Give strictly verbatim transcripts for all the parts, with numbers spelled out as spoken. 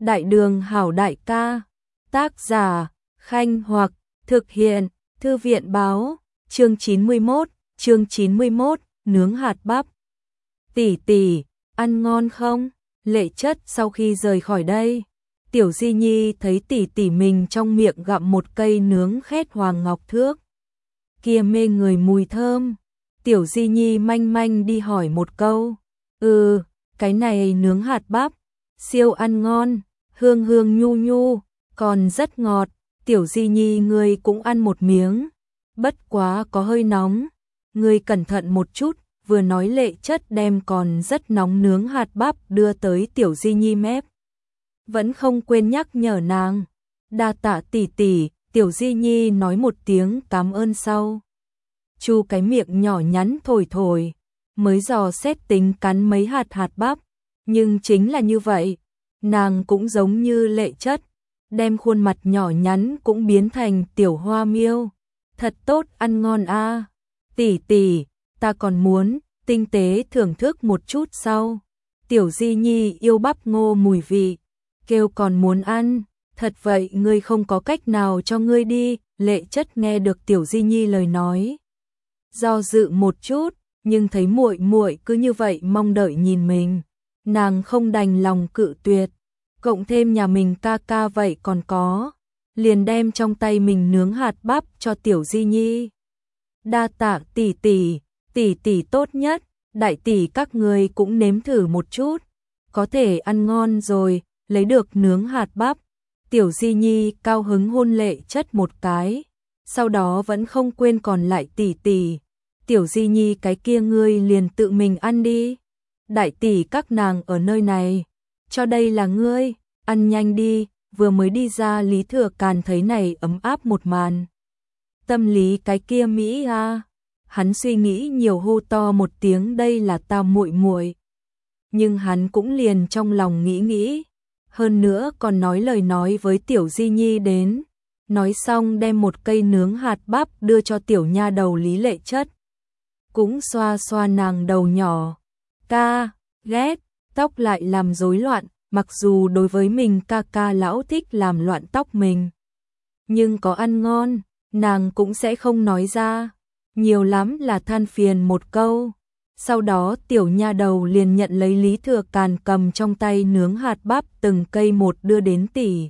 Đại đường hảo đại ca. Tác giả, Khanh Hoặc, thực hiện, Thư viện báo, chương chín mươi mốt, chương chín mươi mốt, nướng hạt bắp. Tỷ tỷ, ăn ngon không? Lệ Chất sau khi rời khỏi đây, Tiểu Di Nhi thấy tỷ tỷ mình trong miệng gặm một cây nướng khét hoàng ngọc thước. Kia mê người mùi thơm. Tiểu Di Nhi manh manh đi hỏi một câu. Ừ, cái này nướng hạt bắp, siêu ăn ngon, hương hương nhu nhu, còn rất ngọt. Tiểu Di Nhi ngươi cũng ăn một miếng, bất quá có hơi nóng, ngươi cẩn thận một chút. Vừa nói Lệ Chất đem còn rất nóng nướng hạt bắp đưa tới Tiểu Di Nhi mép. Vẫn không quên nhắc nhở nàng. Đa tạ tỷ tỷ. Tiểu Di Nhi nói một tiếng cảm ơn sau. Chu cái miệng nhỏ nhắn thổi thổi, mới dò xét tính cắn mấy hạt hạt bắp. Nhưng chính là như vậy, nàng cũng giống như Lệ Chất, đem khuôn mặt nhỏ nhắn cũng biến thành tiểu hoa miêu. Thật tốt, ăn ngon a. À. Tỷ tỷ, ta còn muốn tinh tế thưởng thức một chút sau. Tiểu Di Nhi yêu bắp ngô mùi vị, kêu còn muốn ăn. Thật vậy ngươi không có cách nào cho ngươi đi. Lệ Chất nghe được Tiểu Di Nhi lời nói, do dự một chút, nhưng thấy muội muội cứ như vậy mong đợi nhìn mình, nàng không đành lòng cự tuyệt. Cộng thêm nhà mình ca ca vậy còn có, liền đem trong tay mình nướng hạt bắp cho Tiểu Di Nhi. Đa tạ tỷ tỷ, tỷ tỷ tốt nhất, đại tỷ các ngươi cũng nếm thử một chút, có thể ăn ngon rồi. Lấy được nướng hạt bắp, Tiểu Di Nhi cao hứng hôn Lệ Chất một cái, sau đó vẫn không quên còn lại tỷ tỷ. Tiểu Di Nhi cái kia ngươi liền tự mình ăn đi, đại tỷ các nàng ở nơi này, cho đây là ngươi, ăn nhanh đi. Vừa mới đi ra Lý Thừa Càn thấy này ấm áp một màn, tâm lý cái kia Mỹ a, à. Hắn suy nghĩ nhiều hô to một tiếng đây là tao muội muội, nhưng hắn cũng liền trong lòng nghĩ nghĩ. Hơn nữa còn nói lời nói với Tiểu Di Nhi đến. Nói xong đem một cây nướng hạt bắp đưa cho tiểu nha đầu Lý Lệ Chất. Cũng xoa xoa nàng đầu nhỏ. Ca, ghét, tóc lại làm rối loạn. Mặc dù đối với mình ca ca lão thích làm loạn tóc mình, nhưng có ăn ngon, nàng cũng sẽ không nói ra. Nhiều lắm là than phiền một câu. Sau đó tiểu nha đầu liền nhận lấy Lý Thừa Càn cầm trong tay nướng hạt bắp từng cây một đưa đến tỷ.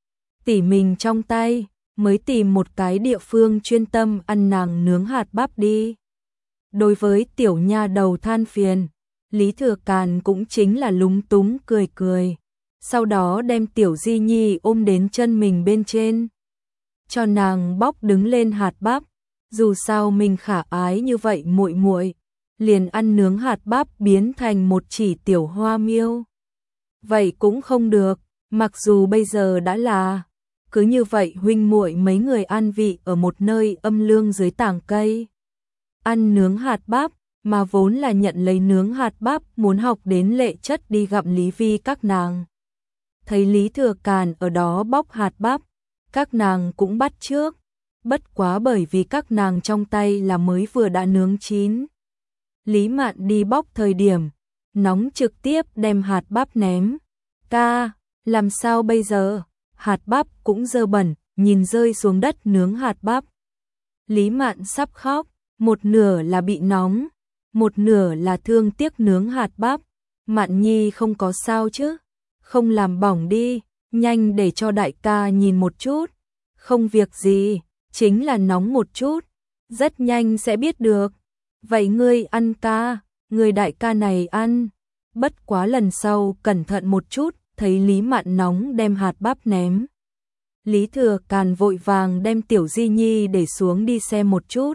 Tỷ mình trong tay, mới tìm một cái địa phương chuyên tâm ăn nàng nướng hạt bắp đi. Đối với tiểu nha đầu than phiền, Lý Thừa Càn cũng chính là lúng túng cười cười. Sau đó đem Tiểu Di Nhi ôm đến chân mình bên trên, cho nàng bóc đứng lên hạt bắp. Dù sao mình khả ái như vậy muội muội, liền ăn nướng hạt bắp biến thành một chỉ tiểu hoa miêu. Vậy cũng không được, mặc dù bây giờ đã là, cứ như vậy huynh muội mấy người an vị ở một nơi âm lương dưới tảng cây. Ăn nướng hạt bắp, mà vốn là nhận lấy nướng hạt bắp muốn học đến Lệ Chất đi gặm Lý Vi các nàng. Thấy Lý Thừa Càn ở đó bóc hạt bắp, các nàng cũng bắt chước, bất quá bởi vì các nàng trong tay là mới vừa đã nướng chín. Lý Mạn đi bóc thời điểm, nóng trực tiếp đem hạt bắp ném. Ca, làm sao bây giờ? Hạt bắp cũng dơ bẩn, nhìn rơi xuống đất nướng hạt bắp. Lý Mạn sắp khóc, một nửa là bị nóng, một nửa là thương tiếc nướng hạt bắp. Mạn Nhi không có sao chứ? Không làm bỏng đi, nhanh để cho đại ca nhìn một chút. Không việc gì, chính là nóng một chút, rất nhanh sẽ biết được. Vậy ngươi ăn ca, người đại ca này ăn. Bất quá lần sau cẩn thận một chút. Thấy Lý Mạn nóng đem hạt bắp ném, Lý Thừa Càn vội vàng đem Tiểu Di Nhi để xuống đi xem một chút.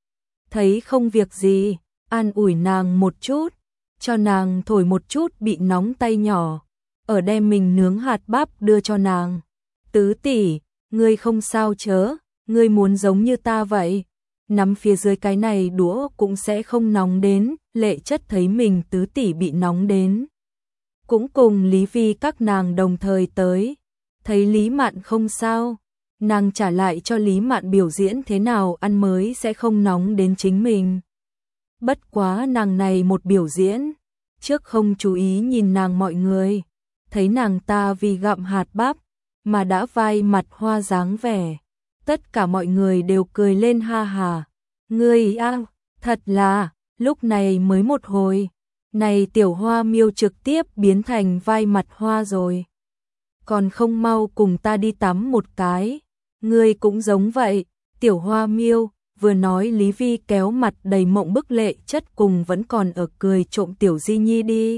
Thấy không việc gì, an ủi nàng một chút, cho nàng thổi một chút bị nóng tay nhỏ, ở đem mình nướng hạt bắp đưa cho nàng. Tứ tỷ, ngươi không sao chớ, ngươi muốn giống như ta vậy, nắm phía dưới cái này đũa cũng sẽ không nóng đến. Lệ Chất thấy mình tứ tỷ bị nóng đến, cũng cùng Lý Vi các nàng đồng thời tới. Thấy Lý Mạn không sao, nàng trả lại cho Lý Mạn biểu diễn thế nào ăn mới sẽ không nóng đến chính mình. Bất quá nàng này một biểu diễn, trước không chú ý nhìn nàng mọi người, thấy nàng ta vì gặm hạt bắp mà đã vai mặt hoa dáng vẻ. Tất cả mọi người đều cười lên ha hà. Ngươi a, thật là, lúc này mới một hồi, này tiểu hoa miêu trực tiếp biến thành vai mặt hoa rồi. Còn không mau cùng ta đi tắm một cái. Ngươi cũng giống vậy, tiểu hoa miêu. Vừa nói Lý Vi kéo mặt đầy mộng bức lệ chất cùng vẫn còn ở cười trộm tiểu Di Nhi đi.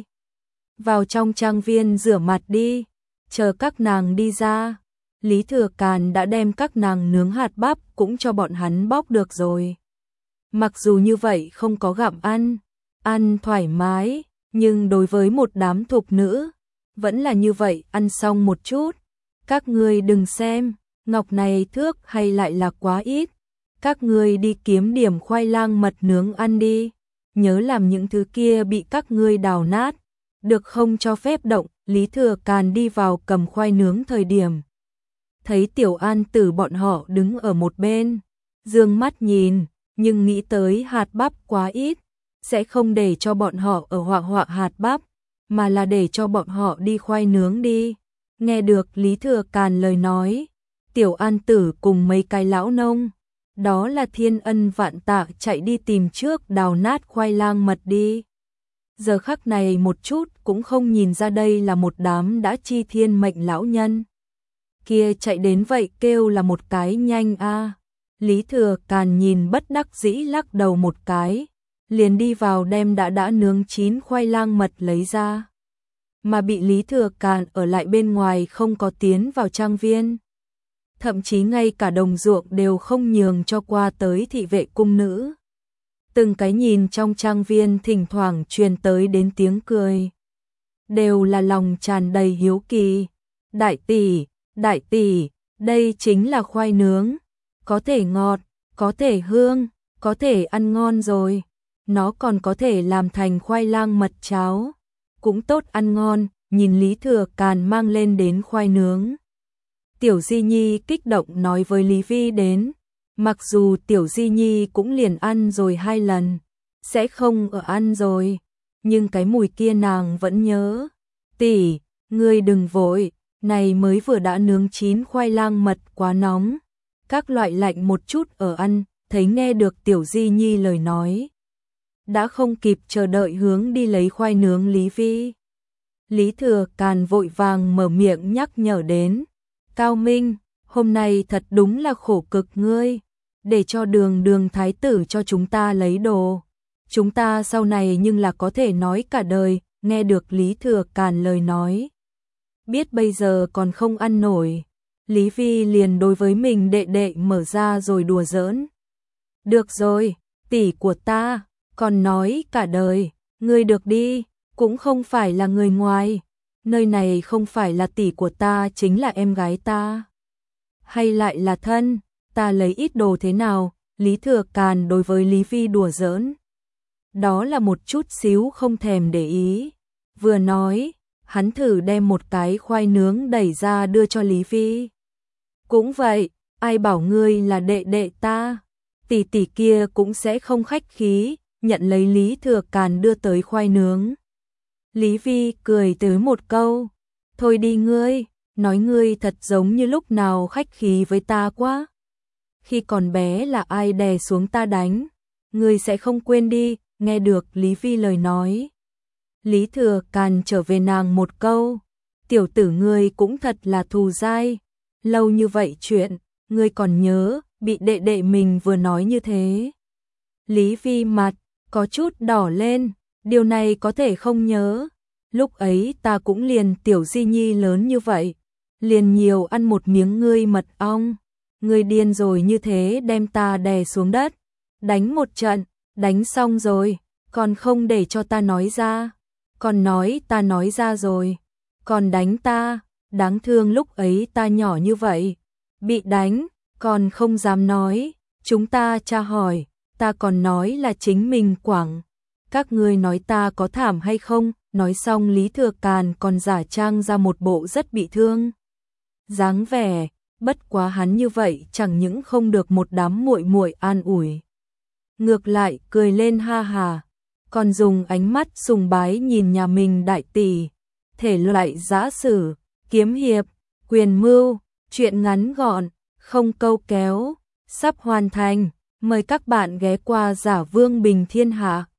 Vào trong trang viên rửa mặt đi, chờ các nàng đi ra. Lý Thừa Càn đã đem các nàng nướng hạt bắp cũng cho bọn hắn bóc được rồi. Mặc dù như vậy không có gặm ăn, ăn thoải mái, nhưng đối với một đám thục nữ, vẫn là như vậy, ăn xong một chút. Các ngươi đừng xem, ngọc này thước hay lại là quá ít. Các ngươi đi kiếm điểm khoai lang mật nướng ăn đi, nhớ làm những thứ kia bị các ngươi đào nát, được không cho phép động. Lý Thừa Càn đi vào cầm khoai nướng thời điểm, thấy Tiểu An Tử bọn họ đứng ở một bên, dương mắt nhìn, nhưng nghĩ tới hạt bắp quá ít, sẽ không để cho bọn họ ở họa họa hạt bắp, mà là để cho bọn họ đi khoai nướng đi. Nghe được Lý Thừa Càn lời nói, Tiểu An Tử cùng mấy cái lão nông, đó là thiên ân vạn tạ chạy đi tìm trước đào nát khoai lang mật đi. Giờ khắc này một chút cũng không nhìn ra đây là một đám đã chi thiên mệnh lão nhân. Kia chạy đến vậy kêu là một cái nhanh a. Lý Thừa Càn nhìn bất đắc dĩ lắc đầu một cái, liền đi vào đem đã đã nướng chín khoai lang mật lấy ra. Mà bị Lý Thừa Càn ở lại bên ngoài không có tiến vào trang viên. Thậm chí ngay cả đồng ruộng đều không nhường cho qua tới thị vệ cung nữ. Từng cái nhìn trong trang viên thỉnh thoảng truyền tới đến tiếng cười. Đều là lòng tràn đầy hiếu kỳ. Đại tỷ, đại tỷ, đây chính là khoai nướng. Có thể ngọt, có thể hương, có thể ăn ngon rồi. Nó còn có thể làm thành khoai lang mật cháo. Cũng tốt ăn ngon, nhìn Lý Thừa Càn mang lên đến khoai nướng. Tiểu Di Nhi kích động nói với Lý Vi đến. Mặc dù Tiểu Di Nhi cũng liền ăn rồi hai lần, sẽ không ở ăn rồi, nhưng cái mùi kia nàng vẫn nhớ. Tỷ, ngươi đừng vội, này mới vừa đã nướng chín khoai lang mật quá nóng. Các loại lạnh một chút ở ăn, thấy nghe được Tiểu Di Nhi lời nói. Đã không kịp chờ đợi hướng đi lấy khoai nướng Lý Vi. Lý Thừa Càn vội vàng mở miệng nhắc nhở đến. Cao Minh, hôm nay thật đúng là khổ cực ngươi, để cho đường đường thái tử cho chúng ta lấy đồ. Chúng ta sau này nhưng là có thể nói cả đời. Nghe được Lý Thừa Càn lời nói, biết bây giờ còn không ăn nổi, Lý Vi liền đối với mình đệ đệ mở ra rồi đùa giỡn. Được rồi, tỷ của ta, còn nói cả đời, ngươi được đi, cũng không phải là người ngoài. Nơi này không phải là tỷ của ta, chính là em gái ta. Hay lại là thân, ta lấy ít đồ thế nào? Lý Thừa Càn đối với Lý Vi đùa giỡn. Đó là một chút xíu không thèm để ý. Vừa nói, hắn thử đem một cái khoai nướng đẩy ra đưa cho Lý Vi. Cũng vậy, ai bảo ngươi là đệ đệ ta, tỷ tỷ kia cũng sẽ không khách khí, nhận lấy Lý Thừa Càn đưa tới khoai nướng. Lý Vi cười tới một câu, thôi đi ngươi, nói ngươi thật giống như lúc nào khách khí với ta quá. Khi còn bé là ai đè xuống ta đánh, ngươi sẽ không quên đi. Nghe được Lý Vi lời nói, Lý Thừa Càn trở về nàng một câu, tiểu tử ngươi cũng thật là thù dai, lâu như vậy chuyện, ngươi còn nhớ, bị đệ đệ mình vừa nói như thế. Lý Vi mặt có chút đỏ lên, điều này có thể không nhớ, lúc ấy ta cũng liền Tiểu Di Nhi lớn như vậy, liền nhiều ăn một miếng ngươi mật ong, ngươi điên rồi như thế đem ta đè xuống đất, đánh một trận, đánh xong rồi, còn không để cho ta nói ra, còn nói ta nói ra rồi, còn đánh ta, đáng thương lúc ấy ta nhỏ như vậy, bị đánh, còn không dám nói, chúng ta tra hỏi, ta còn nói là chính mình quảng, các ngươi nói ta có thảm hay không? Nói xong Lý Thừa Càn còn giả trang ra một bộ rất bị thương dáng vẻ, bất quá hắn như vậy chẳng những không được một đám muội muội an ủi, ngược lại cười lên ha hà, còn dùng ánh mắt sùng bái nhìn nhà mình đại tỷ, thể loại giã sử, kiếm hiệp, quyền mưu, truyện ngắn gọn, không câu kéo, sắp hoàn thành. Mời các bạn ghé qua Giả Vương Bình Thiên Hạ.